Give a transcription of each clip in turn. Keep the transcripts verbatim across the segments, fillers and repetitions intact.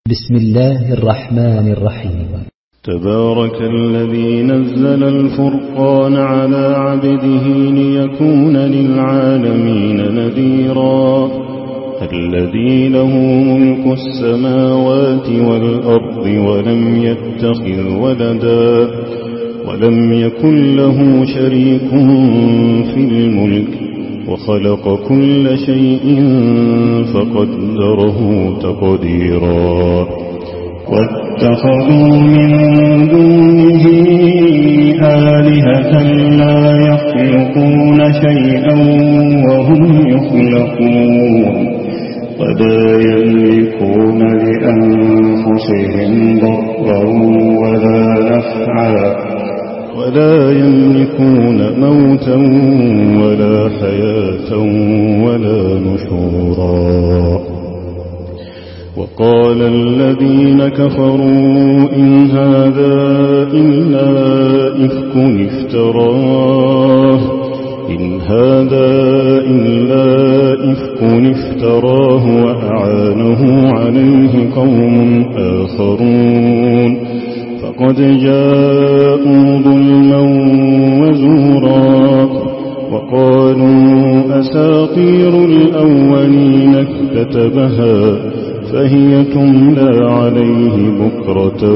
بسم الله الرحمن الرحيم. تبارك الذي نزل الفرقان على عبده ليكون للعالمين نذيرا. الذي له ملك السماوات والأرض ولم يتخذ ولدا ولم يكن له شريك في الملك وخلق كل شيء فقدره تقديرا. واتخذوا من دونه آلهة لا يخلقون شيئا وهم يخلقون ولا يملكون لأنفسهم ضرا ولا نفعا ولا يملكون موتا ولا حياة ولا نشورا. وقال الذين كفروا إن هذا إلا إفك افتراه إن هذا إلا إفك افتراه وأعانه عليه قوم آخرون فقد جاءوا ظلما وزورا. وقالوا أساطير الأولين اكتتبها فهي تملى عليه بكرة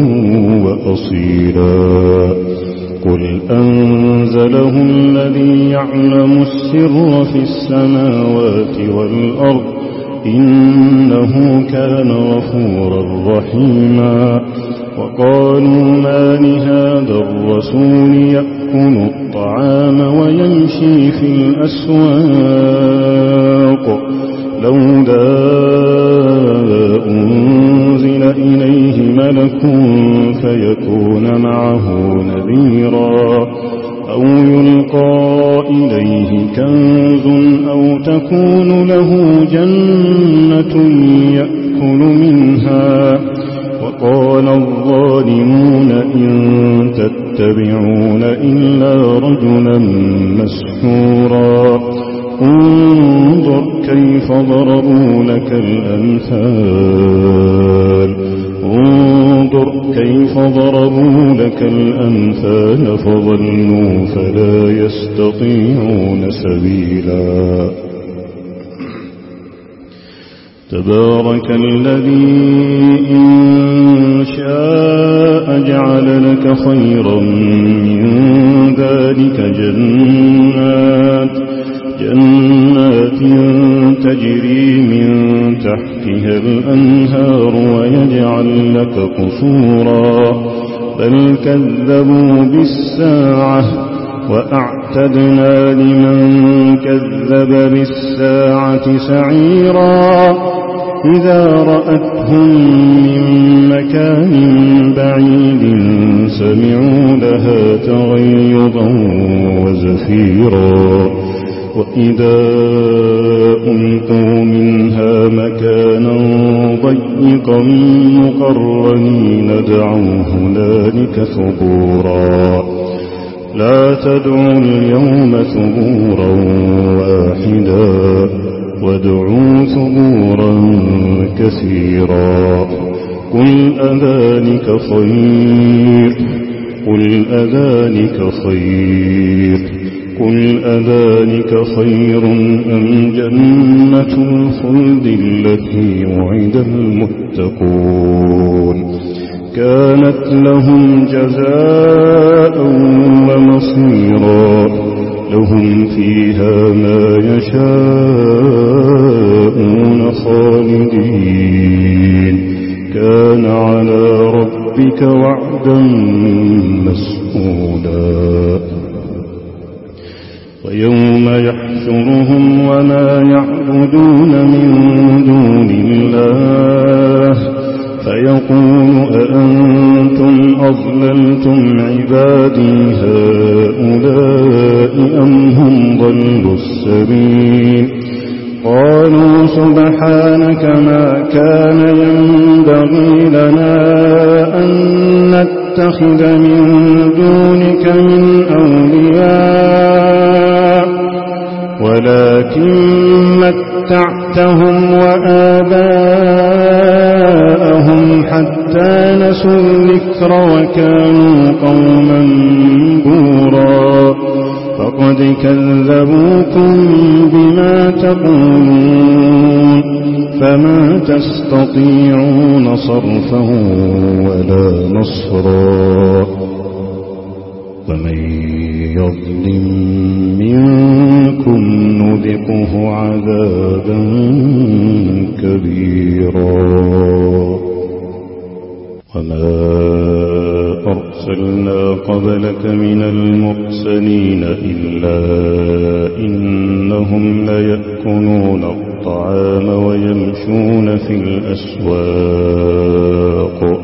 وأصيلا. قل أنزله الذي يعلم السر في السماوات والأرض إنه كان غفورا رحيما. وقالوا ما لهذا الرسول يأكل الطعام ويمشي في الأسواق لولا أنزل إليه ملك فيكون معه نذيرا أو يلقى إليه كنز أو تكون له جنة يأكل منها. وقال الظالمون إن تتبعون إلا رجلا مسحورا. انظر كيف ضربوا لك الأمثال انظر كيف ضربوا لك الأمثال فضلوا فلا يستطيعون سبيلا. تبارك الذي إن شاء جعل لك خيرا من ذلك جنات جنات تجري من تحتها الأنهار ويجعل لك قصورا بل كذبوا بالساعة وأعتدنا لمن كذب بالساعة سعيرا. إذا رأتهم من مكان بعيد سمعوا لها تغيظا وزفيرا. وإذا ألقوا منها مكانا ضيقا مقرنين دعوا هنالك ثبورا. لا تدعوا اليوم ثبورا واحدا وادعوا ثبورا كثيرا. قل أذلك خير قل أذلك خير قل أذلك خير أم جنة الخلد التي وعد المتقون كانت لهم جزاء ومصيرا. لهم فيها ما يشاءون خالدين كان على ربك وعدا مسئولا. ويوم يحشرهم وما يعبدون من دون الله فيقول أأنتم أضللتم عبادي هؤلاء أم هم ضلوا السبيل. قالوا سبحانك ما كان ينبغي لنا أن نتخذ من دونك من أولياء ولكن متعتهم وآباءهم حتى نسوا الذكر وكانوا قوما بورا فقد كذبوكم بما تقولون فما تستطيعون صرفا ولا نصرا ومن يظلم منكم نذقه عذابا كبيرا وما أرسلنا قبلك من المرسلين إلا إنهم ليأكلون الطعام ويمشون في الأسواق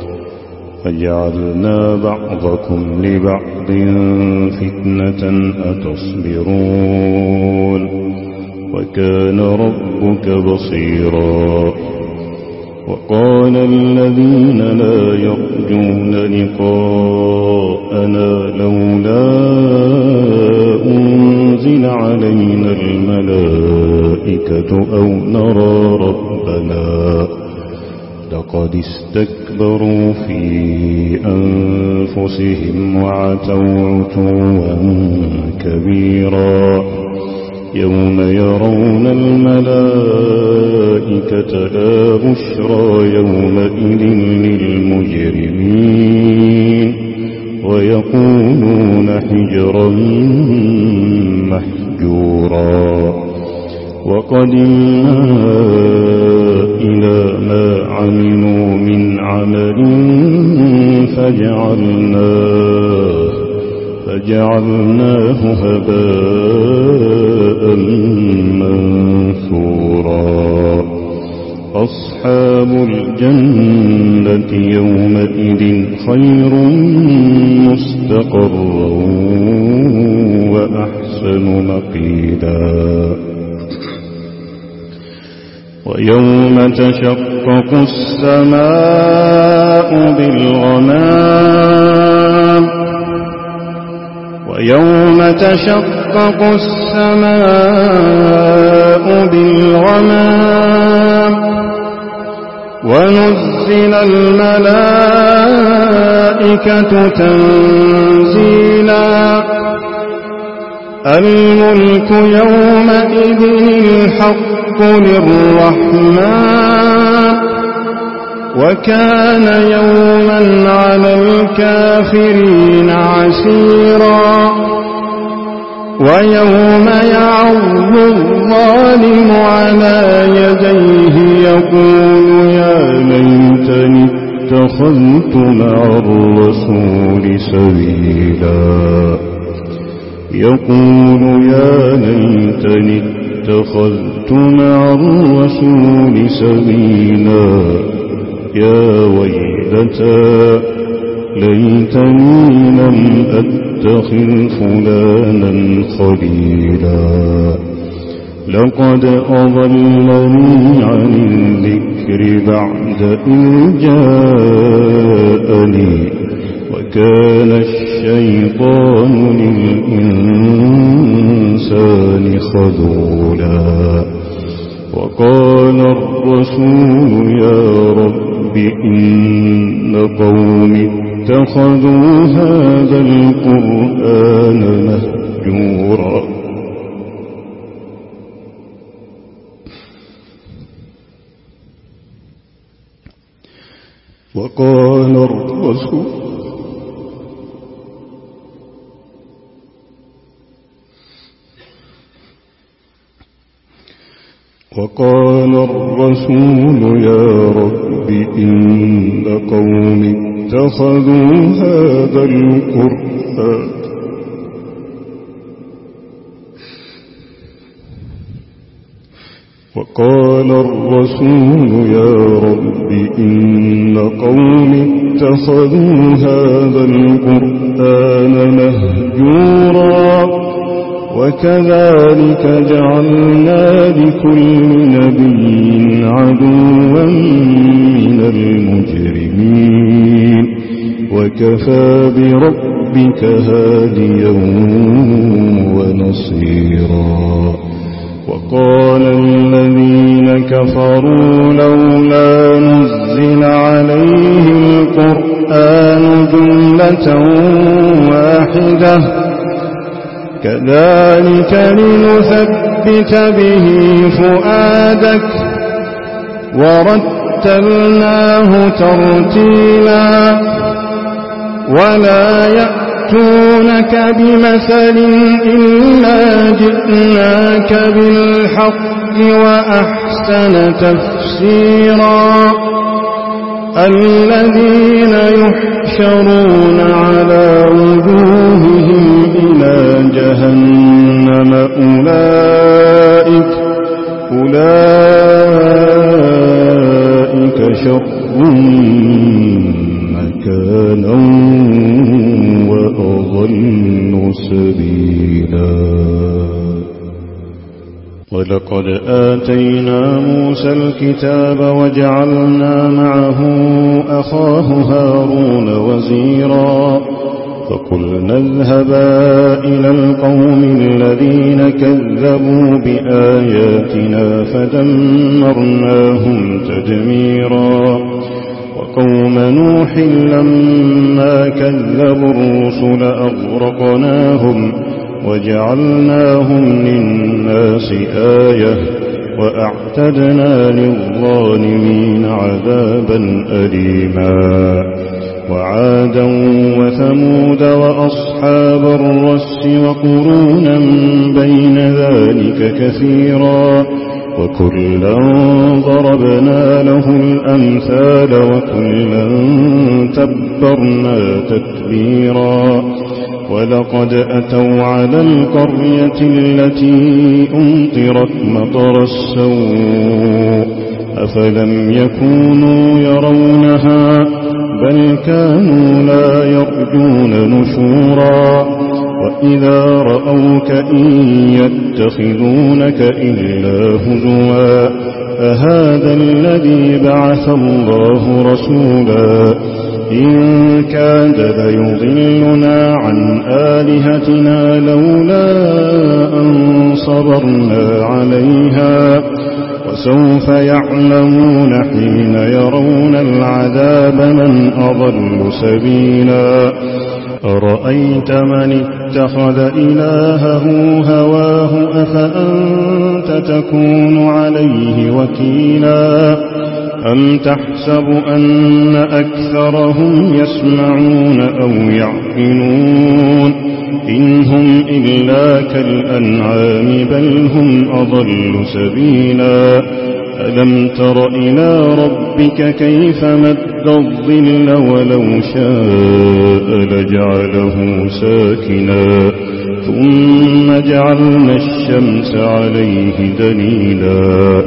فجعلنا بعضكم لبعض فتنة أتصبرون وكان ربك بصيرا وقال الذين لا يرجون لقاءنا لولا أنزل علينا الملائكة أو نرى ربنا لقد استكبروا في أنفسهم وعتوا عتوا كبيرا يوم يرون الملائكة لا بشرى يومئذ للمجرمين ويقولون حجرا محجورا وقدمنا إلى ما عملوا من عمل فجعلناه فجعلناه هباء منثورا أصحاب الجنة يومئذ خير مستقرا وأحسن مقيلا ويوم تشقق السماء بالغمام ويوم تشقق السماء بالغمام ونزل الملائكة تنزيلا الملك يومئذ الحق للرحمن وكان يوما على الكافرين عسيرا ويوم يعض الظالم على يديه يقول يا ليتني اتخذت مع الرسول سبيلا يقول يا ليتني اتخذت مع الرسول سبيلا يا ويلتى ليتني لم أتخذ فلانا خليلا لقد أضلني عن الذكر بعد إذ جاءني وكان الشيطان للإنسان خذولا وقال الرسول يا رب إن قومي اتخذوا هذا القرآن مهجورا وقال الرسول وقال الرسول يا رب إن قومي اتخذوا هذا القرآن وقال الرسول يا رب إن قومي اتخذوا هذا القرآن مهجورا وكذلك جعلنا لكل نبي عدوا من المجرمين وكفى بربك هاديا ونصيرا وقال الذين كفروا لولا نزل عليه قولة واحدة كذلك لنثبت به فؤادك ورتلناه ترتيلا ولا يأتونك بمثل إلا جئناك بالحق وأحسن تفسيرا الذين يحشرون على وجوههم إلى جهنم أولئك أولئك شر مكانا وأضل سبيلا ولقد آتينا موسى الكتاب وجعلنا معه أخاه هارون وزيرا فقلنا اذهبا إلى القوم الذين كذبوا بآياتنا فدمرناهم تدميرا وقوم نوح لما كذبوا الرسل أغرقناهم وجعلناهم للناس آية وأعتدنا للظالمين عذابا أليما وعادا وثمود وأصحاب الرس وقرونا بين ذلك كثيرا وكلا ضربنا له الأمثال وكلا تبرنا تتبيرا ولقد أتوا على القرية التي أمطرت مطر السوء أفلم يكونوا يرونها بل كانوا لا يرجون نشورا وإذا رأوك إن يتخذونك إلا هزوا أهذا الذي بعث الله رسولا إن كاد ليضلنا عن آلهتنا لولا أن صبرنا عليها وسوف يعلمون حين يرون العذاب من أضل سبيلا أرأيت من اتخذ إلهه هواه أفأنت تكون عليه وكيلا أم تحسب أن أكثرهم يسمعون أو يعقلون إن هم إلا كالأنعام بل هم أضل سبيلا ألم تر إلى ربك كيف مد الظل ولو شاء لجعله ساكنا ثم جعلنا الشمس عليه دليلا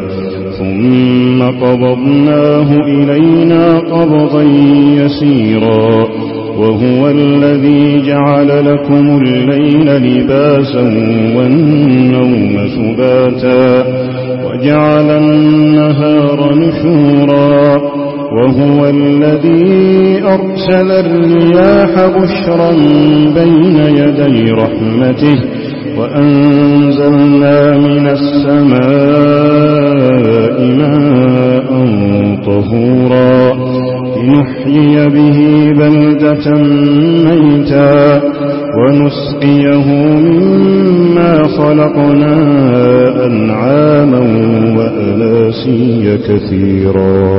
ثم قبضناه إلينا قبضا يسيرا وهو الذي جعل لكم الليل لباسا والنوم سباتا وجعل النهار نشورا وهو الذي أرسل الرياح بشرا بين يدي رحمته وأنزلنا من السماء ماء طهورا لنحيي به بلدة ميتا ونسقيه مما خلقنا أنعاما وأناسيا كثيرا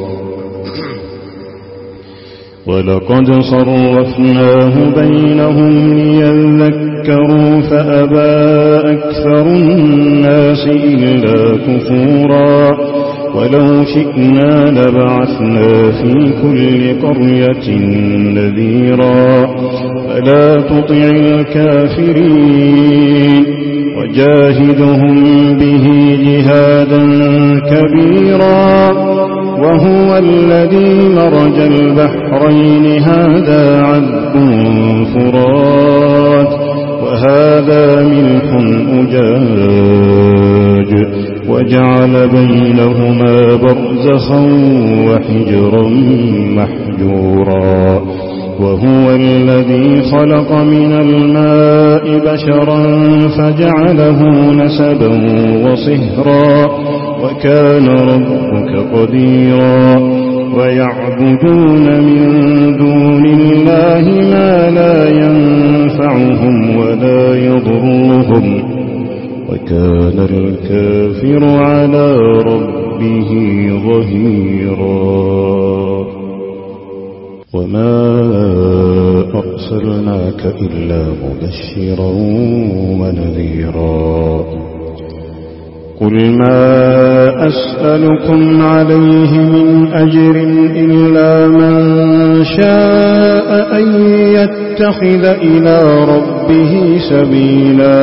ولقد صرفناه بينهم ليذكروا فأبى أكثر الناس إلا كفورا ولو شئنا لبعثنا في كل قرية نذيرا فلا تطع الكافرين وجاهدهم به جهادا كبيرا وهو الذي مرج البحرين هذا عذب فرات وهذا ملح أجاج وجعل بينهما برزخا وحجرا محجورا وهو الذي خلق من الماء بشرا فجعله نسبا وصهرا وكان ربك قديرا ويعبدون من دون الله ما الكافر على ربه ظهيرا. وما أرسلناك إلا مبشرا ونذيرا. قل ما أسألكم عليه من أجر إلا من شاء أن يتخذ إلى ربه سبيلا.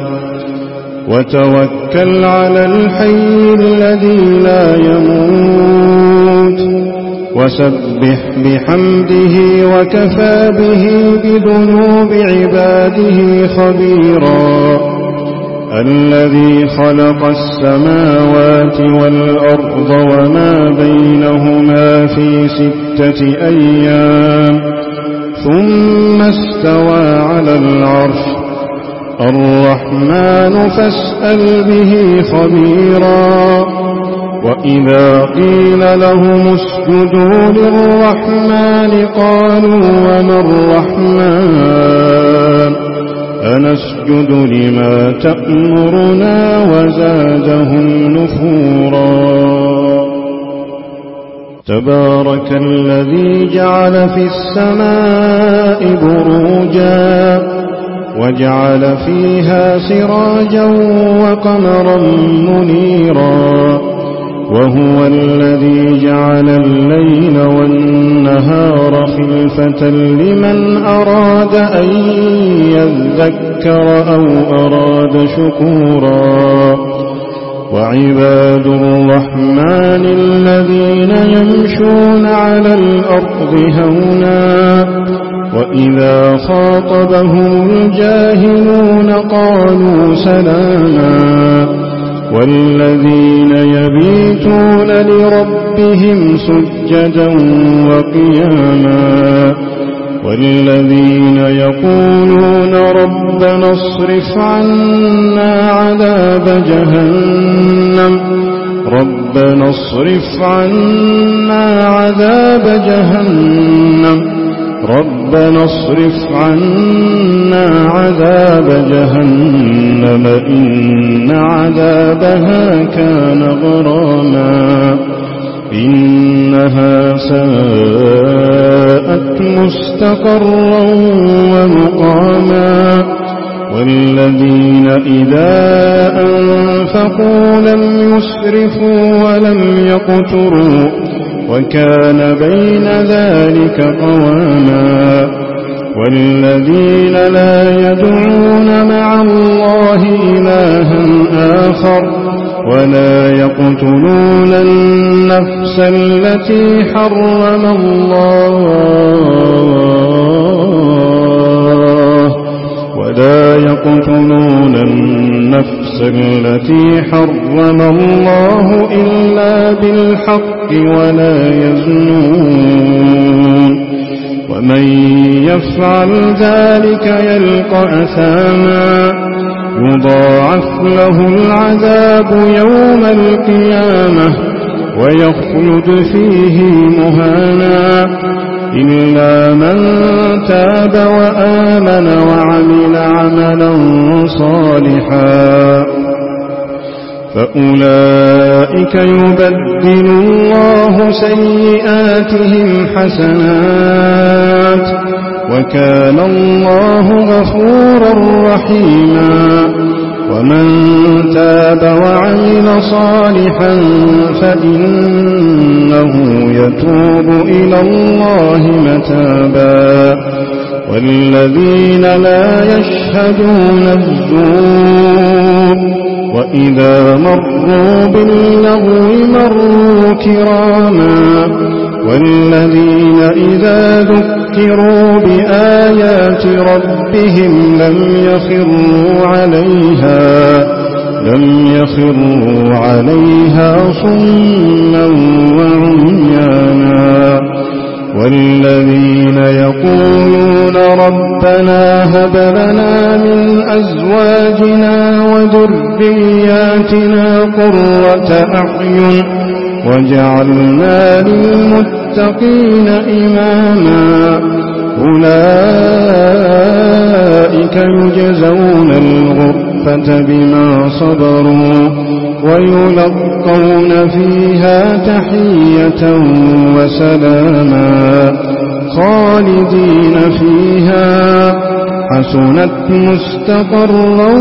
وتوكل على الحي الذي لا يموت وسبح بحمده وكفى به بذنوب عباده خبيرا. الذي خلق السماوات والأرض وما بينهما في ستة أيام ثم استوى على العرش. الرحمن فاسأل به خبيرا. وإذا قيل لهم اسجدوا للرحمن قالوا وما الرحمن أنسجد لما تأمرنا وزادهم نفورا. تبارك الذي جعل في السماء بروجا وجعل فيها سراجا وقمرا منيرا. وهو الذي جعل الليل والنهار خلفة لمن أراد أن يذكر أو أراد شكورا. وعباد الرحمن الذين يمشون على الأرض هونا وإذا خاطبهم الجاهلون قالوا سلاما. والذين يبيتون لربهم سجدا وقياما. والذين يقولون ربنا اصرف عنا عذاب جهنم ربنا اصرف عنا عذاب جهنم ربنا اصرف عنا عذاب جهنم إن عذابها كان غراما. إنها ساءت مستقرا ومقاما. والذين إذا أنفقوا لم يسرفوا ولم يقتروا وكان بين ذلك قواما. والذين لا يدعون مع الله إلها آخر ولا يقتلون النفس التي حرم الله ولا يقتلون النفس التي حرم الله إلا بالحق ولا يزنون. ومن يفعل ذلك يلقى أثاما يضاعف له العذاب يوم القيامة ويخلد فيه مهانا. إلا من تاب وآمن وعمل عملا صالحا فأولئك يبدل الله سيئاتهم حسنات وكان الله غفورا رحيما. ومن تاب وعمل صالحا فإنه يتوب إلى الله متابا. والذين لا يشهدون الزور وإذا مروا باللغو مروا كراما. والذين إذا ذكروا بآيات ربهم لم يخروا عليها لم يخروا عليها صما وعميانا. والذين يقولون ربنا هب لنا من أزواجنا وذرياتنا قرة أعين وجعلنا للمتقين إماما. أولئك يجزون الغرفة الغرفة بما صبروا ويلقون فيها تحية وسلاما خالدين فيها حسنت مستقرا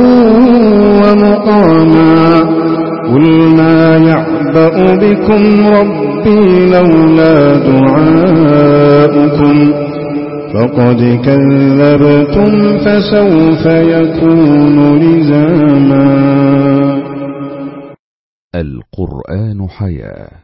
ومقاما قل ما يعبأ بكم ربي لولا دعاؤكم فقد كذبتم فسوف يكون لزاما. القرآن حياة.